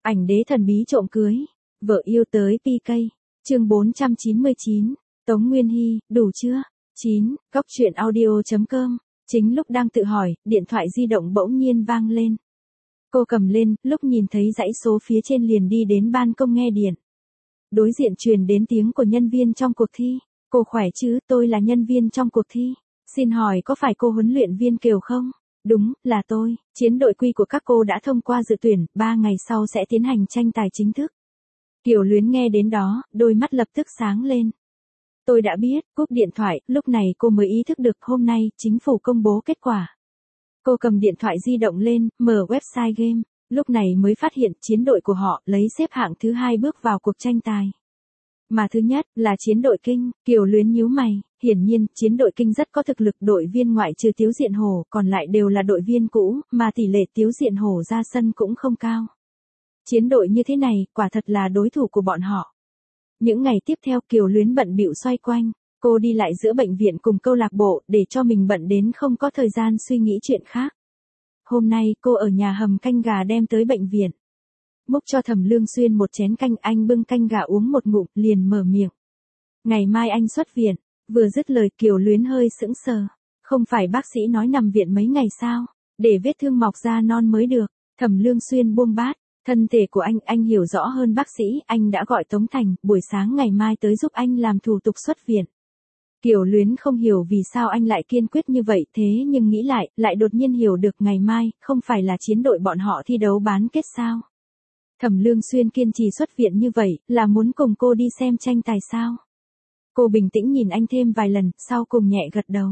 Ảnh đế thần bí trộm cưới, vợ yêu tới PK. Chương 499, Tống Nguyên Hy, đủ chưa? 9, coctruyện.audio.com. Chính lúc đang tự hỏi, điện thoại di động bỗng nhiên vang lên. Cô cầm lên, lúc nhìn thấy dãy số phía trên liền đi đến ban công nghe điện. Đối diện truyền đến tiếng của nhân viên trong cuộc thi. Cô khỏe chứ, tôi là nhân viên trong cuộc thi. Xin hỏi có phải cô huấn luyện viên Kiều không? Đúng, là tôi. Chiến đội quy của các cô đã thông qua dự tuyển, 3 ngày sau sẽ tiến hành tranh tài chính thức. Kiều Luyến nghe đến đó, đôi mắt lập tức sáng lên. Tôi đã biết, cúp điện thoại, lúc này cô mới ý thức được hôm nay, chính phủ công bố kết quả. Cô cầm điện thoại di động lên, mở website game, lúc này mới phát hiện chiến đội của họ lấy xếp hạng thứ 2 bước vào cuộc tranh tài. Mà thứ nhất là chiến đội Kinh. Kiều Luyến nhíu mày, hiển nhiên chiến đội Kinh rất có thực lực, đội viên ngoại trừ Tiếu Diện Hổ còn lại đều là đội viên cũ, mà tỷ lệ Tiếu Diện Hổ ra sân cũng không cao. Chiến đội như thế này, quả thật là đối thủ của bọn họ. Những ngày tiếp theo Kiều Luyến bận bịu xoay quanh, cô đi lại giữa bệnh viện cùng câu lạc bộ để cho mình bận đến không có thời gian suy nghĩ chuyện khác. Hôm nay cô ở nhà hầm canh gà đem tới bệnh viện. Múc cho Thẩm Lương Xuyên một chén canh, anh bưng canh gà uống một ngụm liền mở miệng. Ngày mai anh xuất viện. Vừa dứt lời Kiều Luyến hơi sững sờ. Không phải bác sĩ nói nằm viện mấy ngày sao? Để vết thương mọc ra non mới được. Thẩm Lương Xuyên buông bát. Thân thể của anh hiểu rõ hơn bác sĩ, anh đã gọi Tống Thành, buổi sáng ngày mai tới giúp anh làm thủ tục xuất viện. Kiều Luyến không hiểu vì sao anh lại kiên quyết như vậy, thế nhưng nghĩ lại đột nhiên hiểu được ngày mai, không phải là chiến đội bọn họ thi đấu bán kết sao? Thẩm Lương Xuyên kiên trì xuất viện như vậy, là muốn cùng cô đi xem tranh tài sao? Cô bình tĩnh nhìn anh thêm vài lần, sau cùng nhẹ gật đầu.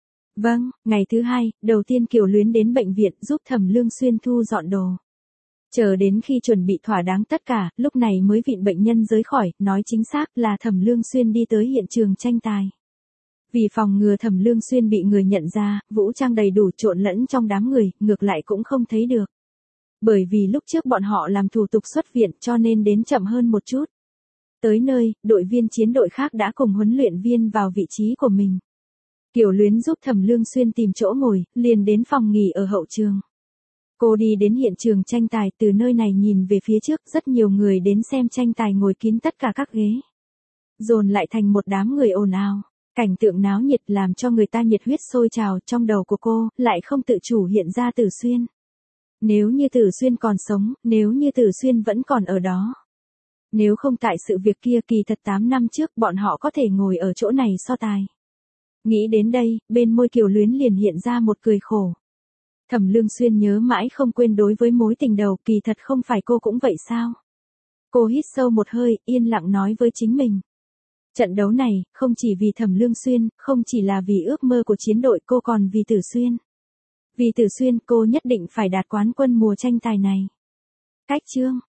Vâng, ngày thứ 2, đầu tiên Kiều Luyến đến bệnh viện giúp Thẩm Lương Xuyên thu dọn đồ. Chờ đến khi chuẩn bị thỏa đáng tất cả, lúc này mới vịn bệnh nhân rời khỏi, nói chính xác là Thẩm Lương Xuyên đi tới hiện trường tranh tài. Vì phòng ngừa Thẩm Lương Xuyên bị người nhận ra, vũ trang đầy đủ trộn lẫn trong đám người, ngược lại cũng không thấy được. Bởi vì lúc trước bọn họ làm thủ tục xuất viện cho nên đến chậm hơn một chút. Tới nơi, đội viên chiến đội khác đã cùng huấn luyện viên vào vị trí của mình. Kiều Luyến giúp Thẩm Lương Xuyên tìm chỗ ngồi, liền đến phòng nghỉ ở hậu trường. Cô đi đến hiện trường tranh tài, từ nơi này nhìn về phía trước, rất nhiều người đến xem tranh tài ngồi kín tất cả các ghế. Dồn lại thành một đám người ồn ào. Cảnh tượng náo nhiệt làm cho người ta nhiệt huyết sôi trào, trong đầu của cô, lại không tự chủ hiện ra Tử Xuyên. Nếu như Tử Xuyên còn sống, nếu như Tử Xuyên vẫn còn ở đó. Nếu không tại sự việc kia, kỳ thật 8 năm trước bọn họ có thể ngồi ở chỗ này so tài. Nghĩ đến đây, bên môi Kiều Luyến liền hiện ra một cười khổ. Thẩm Lương Xuyên nhớ mãi không quên đối với mối tình đầu, kỳ thật không phải cô cũng vậy sao? Cô hít sâu một hơi, yên lặng nói với chính mình. Trận đấu này, không chỉ vì Thẩm Lương Xuyên, không chỉ là vì ước mơ của chiến đội, cô còn vì Tử Xuyên. Vì Tử Xuyên, cô nhất định phải đạt quán quân mùa tranh tài này. Cách chương.